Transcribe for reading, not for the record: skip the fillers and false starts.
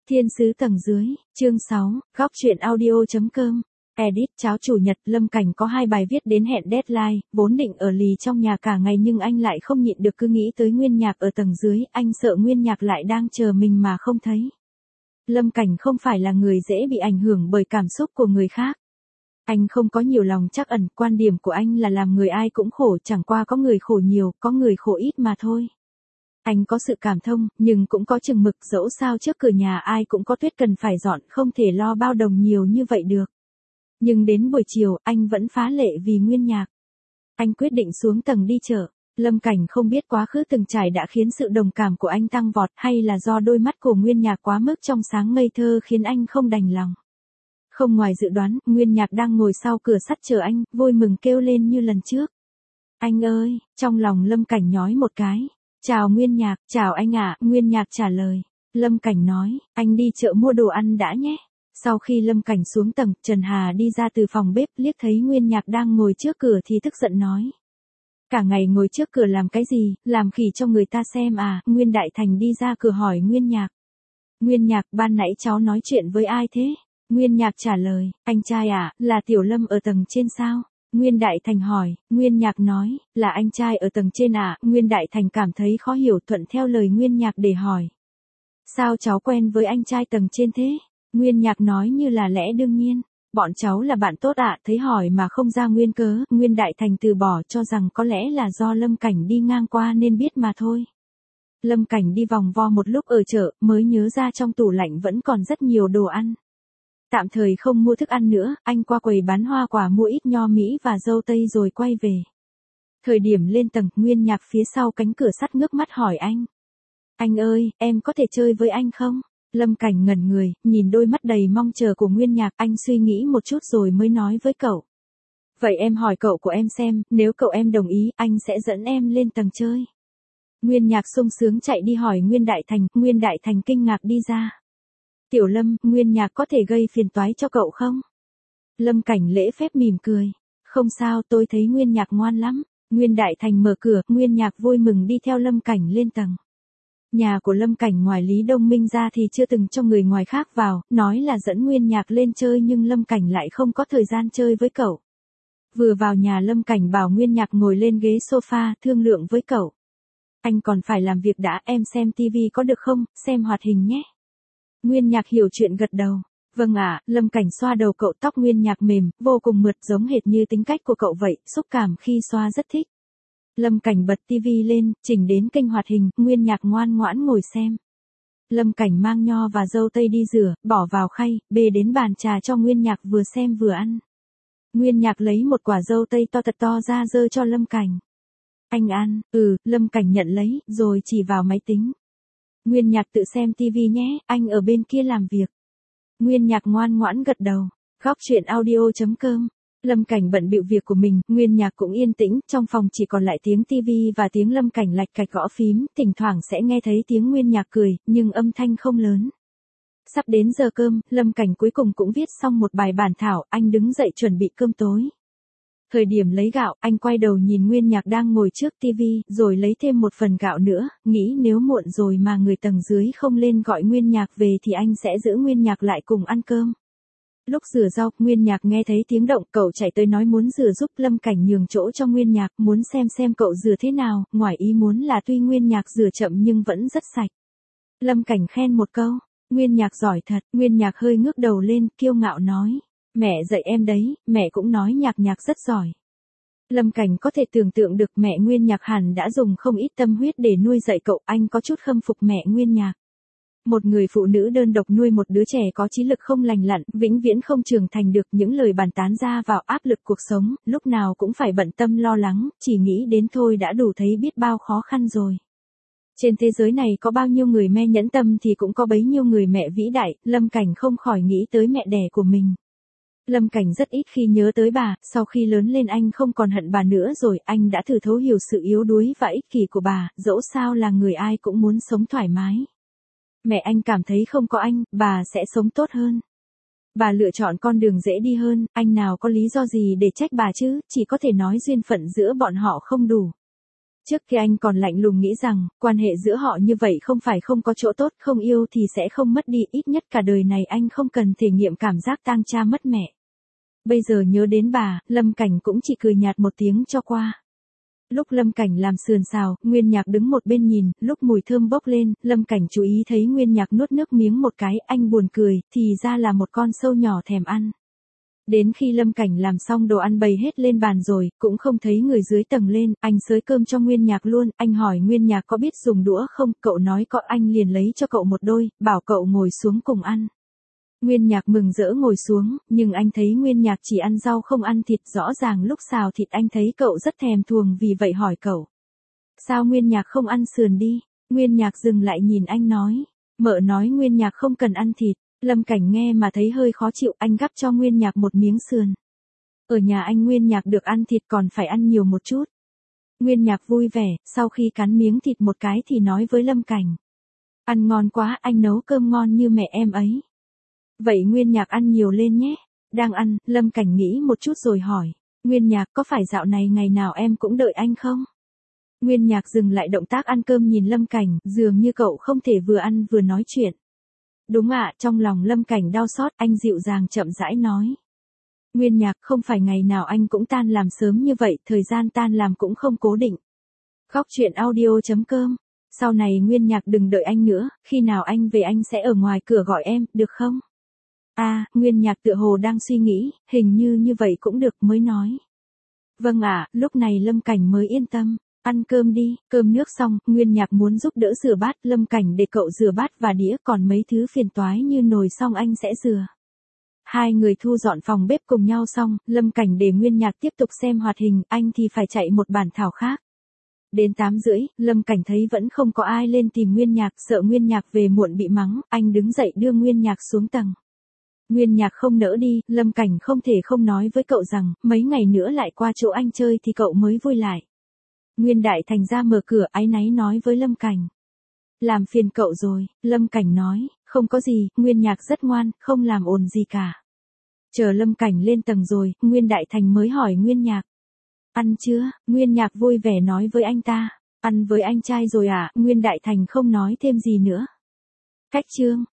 Thiên sứ tầng dưới, chương 6, góc truyện audio.com. Edit cháo chủ nhật, Lâm Cảnh có 2 bài viết đến hẹn deadline, vốn định ở lì trong nhà cả ngày nhưng anh lại không nhịn được cứ nghĩ tới Nguyên Nhạc ở tầng dưới, anh sợ Nguyên Nhạc lại đang chờ mình mà không thấy. Lâm Cảnh không phải là người dễ bị ảnh hưởng bởi cảm xúc của người khác. Anh không có nhiều lòng trắc ẩn, quan điểm của anh là làm người ai cũng khổ, chẳng qua có người khổ nhiều, có người khổ ít mà thôi. Anh có sự cảm thông, nhưng cũng có chừng mực, dẫu sao trước cửa nhà ai cũng có tuyết cần phải dọn, không thể lo bao đồng nhiều như vậy được. Nhưng đến buổi chiều, anh vẫn phá lệ vì Nguyên Nhạc. Anh quyết định xuống tầng đi chợ. Lâm Cảnh không biết quá khứ từng trải đã khiến sự đồng cảm của anh tăng vọt hay là do đôi mắt của Nguyên Nhạc quá mức trong sáng ngây thơ khiến anh không đành lòng. Không ngoài dự đoán, Nguyên Nhạc đang ngồi sau cửa sắt chờ anh, vui mừng kêu lên như lần trước. Anh ơi, trong lòng Lâm Cảnh nhói một cái. Chào Nguyên Nhạc, chào anh ạ, Nguyên Nhạc trả lời. Lâm Cảnh nói, anh đi chợ mua đồ ăn đã nhé. Sau khi Lâm Cảnh xuống tầng, Trần Hà đi ra từ phòng bếp liếc thấy Nguyên Nhạc đang ngồi trước cửa thì tức giận nói. Cả ngày ngồi trước cửa làm cái gì, làm khỉ cho người ta xem à, Nguyên Đại Thành đi ra cửa hỏi Nguyên Nhạc. Nguyên Nhạc, ban nãy cháu nói chuyện với ai thế? Nguyên Nhạc trả lời, anh trai à, là Tiểu Lâm ở tầng trên sao? Nguyên Đại Thành hỏi, Nguyên Nhạc nói, là anh trai ở tầng trên à, Nguyên Đại Thành cảm thấy khó hiểu thuận theo lời Nguyên Nhạc để hỏi. Sao cháu quen với anh trai tầng trên thế? Nguyên Nhạc nói như là lẽ đương nhiên, bọn cháu là bạn tốt ạ, thấy hỏi mà không ra nguyên cớ, Nguyên Đại Thành từ bỏ cho rằng có lẽ là do Lâm Cảnh đi ngang qua nên biết mà thôi. Lâm Cảnh đi vòng vo một lúc ở chợ, mới nhớ ra trong tủ lạnh vẫn còn rất nhiều đồ ăn. Tạm thời không mua thức ăn nữa, anh qua quầy bán hoa quả mua ít nho Mỹ và dâu tây rồi quay về. Thời điểm lên tầng, Nguyên Nhạc phía sau cánh cửa sắt ngước mắt hỏi anh. Anh ơi, em có thể chơi với anh không? Lâm Cảnh ngẩn người, nhìn đôi mắt đầy mong chờ của Nguyên Nhạc, anh suy nghĩ một chút rồi mới nói với cậu. Vậy em hỏi cậu của em xem, nếu cậu em đồng ý, anh sẽ dẫn em lên tầng chơi. Nguyên Nhạc sung sướng chạy đi hỏi Nguyên Đại Thành, Nguyên Đại Thành kinh ngạc đi ra. Tiểu Lâm, Nguyên Nhạc có thể gây phiền toái cho cậu không? Lâm Cảnh lễ phép mỉm cười. Không sao, tôi thấy Nguyên Nhạc ngoan lắm. Nguyên Đại Thành mở cửa, Nguyên Nhạc vui mừng đi theo Lâm Cảnh lên tầng. Nhà của Lâm Cảnh ngoài Lý Đông Minh ra thì chưa từng cho người ngoài khác vào, nói là dẫn Nguyên Nhạc lên chơi nhưng Lâm Cảnh lại không có thời gian chơi với cậu. Vừa vào nhà Lâm Cảnh bảo Nguyên Nhạc ngồi lên ghế sofa, thương lượng với cậu. Anh còn phải làm việc đã, em xem tivi có được không, xem hoạt hình nhé. Nguyên Nhạc hiểu chuyện gật đầu. Vâng ạ, Lâm Cảnh xoa đầu cậu, tóc Nguyên Nhạc mềm, vô cùng mượt giống hệt như tính cách của cậu vậy, xúc cảm khi xoa rất thích. Lâm Cảnh bật tivi lên, chỉnh đến kênh hoạt hình, Nguyên Nhạc ngoan ngoãn ngồi xem. Lâm Cảnh mang nho và dâu tây đi rửa, bỏ vào khay, bê đến bàn trà cho Nguyên Nhạc vừa xem vừa ăn. Nguyên Nhạc lấy một quả dâu tây to thật to ra giơ cho Lâm Cảnh. Anh ăn, Lâm Cảnh nhận lấy, rồi chỉ vào máy tính. Nguyên Nhạc tự xem tivi nhé, anh ở bên kia làm việc. Nguyên Nhạc ngoan ngoãn gật đầu. Góc truyện audio.com. Lâm Cảnh bận bịu việc của mình, Nguyên Nhạc cũng yên tĩnh, trong phòng chỉ còn lại tiếng tivi và tiếng Lâm Cảnh lạch cạch gõ phím, thỉnh thoảng sẽ nghe thấy tiếng Nguyên Nhạc cười, nhưng âm thanh không lớn. Sắp đến giờ cơm, Lâm Cảnh cuối cùng cũng viết xong một bài bản thảo, anh đứng dậy chuẩn bị cơm tối. Thời điểm lấy gạo, anh quay đầu nhìn Nguyên Nhạc đang ngồi trước tivi, rồi lấy thêm một phần gạo nữa, nghĩ nếu muộn rồi mà người tầng dưới không lên gọi Nguyên Nhạc về thì anh sẽ giữ Nguyên Nhạc lại cùng ăn cơm. Lúc rửa rau, Nguyên Nhạc nghe thấy tiếng động, cậu chạy tới nói muốn rửa giúp. Lâm Cảnh nhường chỗ cho Nguyên Nhạc, muốn xem cậu rửa thế nào, ngoài ý muốn là tuy Nguyên Nhạc rửa chậm nhưng vẫn rất sạch. Lâm Cảnh khen một câu, Nguyên Nhạc giỏi thật, Nguyên Nhạc hơi ngước đầu lên, kiêu ngạo nói. Mẹ dạy em đấy, mẹ cũng nói Nhạc rất giỏi. Lâm Cảnh có thể tưởng tượng được mẹ Nguyên Nhạc hẳn đã dùng không ít tâm huyết để nuôi dạy cậu, anh có chút khâm phục mẹ Nguyên Nhạc. Một người phụ nữ đơn độc nuôi một đứa trẻ có trí lực không lành lặn, vĩnh viễn không trưởng thành được, những lời bàn tán ra vào áp lực cuộc sống, lúc nào cũng phải bận tâm lo lắng, chỉ nghĩ đến thôi đã đủ thấy biết bao khó khăn rồi. Trên thế giới này có bao nhiêu người mẹ nhẫn tâm thì cũng có bấy nhiêu người mẹ vĩ đại, Lâm Cảnh không khỏi nghĩ tới mẹ đẻ của mình. Lâm Cảnh rất ít khi nhớ tới bà, sau khi lớn lên anh không còn hận bà nữa rồi, anh đã thử thấu hiểu sự yếu đuối và ích kỷ của bà, dẫu sao là người ai cũng muốn sống thoải mái. Mẹ anh cảm thấy không có anh, bà sẽ sống tốt hơn. Bà lựa chọn con đường dễ đi hơn, anh nào có lý do gì để trách bà chứ, chỉ có thể nói duyên phận giữa bọn họ không đủ. Trước khi anh còn lạnh lùng nghĩ rằng, quan hệ giữa họ như vậy không phải không có chỗ tốt, không yêu thì sẽ không mất đi, ít nhất cả đời này anh không cần thể nghiệm cảm giác tang cha mất mẹ. Bây giờ nhớ đến bà, Lâm Cảnh cũng chỉ cười nhạt một tiếng cho qua. Lúc Lâm Cảnh làm sườn xào, Nguyên Nhạc đứng một bên nhìn, lúc mùi thơm bốc lên, Lâm Cảnh chú ý thấy Nguyên Nhạc nuốt nước miếng một cái, anh buồn cười, thì ra là một con sâu nhỏ thèm ăn. Đến khi Lâm Cảnh làm xong đồ ăn bày hết lên bàn rồi, cũng không thấy người dưới tầng lên, anh xới cơm cho Nguyên Nhạc luôn, anh hỏi Nguyên Nhạc có biết dùng đũa không, cậu nói có, anh liền lấy cho cậu một đôi, bảo cậu ngồi xuống cùng ăn. Nguyên Nhạc mừng rỡ ngồi xuống, nhưng anh thấy Nguyên Nhạc chỉ ăn rau không ăn thịt, rõ ràng lúc xào thịt anh thấy cậu rất thèm thuồng, vì vậy hỏi cậu. Sao Nguyên Nhạc không ăn sườn đi? Nguyên Nhạc dừng lại nhìn anh nói. Mợ nói Nguyên Nhạc không cần ăn thịt. Lâm Cảnh nghe mà thấy hơi khó chịu, anh gắp cho Nguyên Nhạc một miếng sườn. Ở nhà anh Nguyên Nhạc được ăn thịt còn phải ăn nhiều một chút. Nguyên Nhạc vui vẻ, sau khi cắn miếng thịt một cái thì nói với Lâm Cảnh. Ăn ngon quá, anh nấu cơm ngon như mẹ em ấy. Vậy Nguyên Nhạc ăn nhiều lên nhé. Đang ăn, Lâm Cảnh nghĩ một chút rồi hỏi. Nguyên Nhạc có phải dạo này ngày nào em cũng đợi anh không? Nguyên Nhạc dừng lại động tác ăn cơm nhìn Lâm Cảnh, dường như cậu không thể vừa ăn vừa nói chuyện. Đúng ạ, trong lòng Lâm Cảnh đau xót, anh dịu dàng chậm rãi nói. Nguyên Nhạc không phải ngày nào anh cũng tan làm sớm như vậy, thời gian tan làm cũng không cố định. Góc chuyện audio.com. Sau này Nguyên Nhạc đừng đợi anh nữa, khi nào anh về anh sẽ ở ngoài cửa gọi em, được không? Nguyên Nhạc tựa hồ đang suy nghĩ, hình như vậy cũng được mới nói. Vâng ạ, lúc này Lâm Cảnh mới yên tâm. Ăn cơm đi, cơm nước xong, Nguyên Nhạc muốn giúp đỡ rửa bát, Lâm Cảnh để cậu rửa bát và đĩa, còn mấy thứ phiền toái như nồi xong anh sẽ rửa. Hai người thu dọn phòng bếp cùng nhau xong, Lâm Cảnh để Nguyên Nhạc tiếp tục xem hoạt hình, anh thì phải chạy một bản thảo khác. Đến 8:30, Lâm Cảnh thấy vẫn không có ai lên tìm Nguyên Nhạc, sợ Nguyên Nhạc về muộn bị mắng, anh đứng dậy đưa Nguyên Nhạc xuống tầng. Nguyên Nhạc không nỡ đi, Lâm Cảnh không thể không nói với cậu rằng, mấy ngày nữa lại qua chỗ anh chơi thì cậu mới vui lại. Nguyên Đại Thành ra mở cửa, áy náy nói với Lâm Cảnh. Làm phiền cậu rồi, Lâm Cảnh nói, không có gì, Nguyên Nhạc rất ngoan, không làm ồn gì cả. Chờ Lâm Cảnh lên tầng rồi, Nguyên Đại Thành mới hỏi Nguyên Nhạc. Ăn chưa? Nguyên Nhạc vui vẻ nói với anh ta. Ăn với anh trai rồi à? Nguyên Đại Thành không nói thêm gì nữa. Cách chương.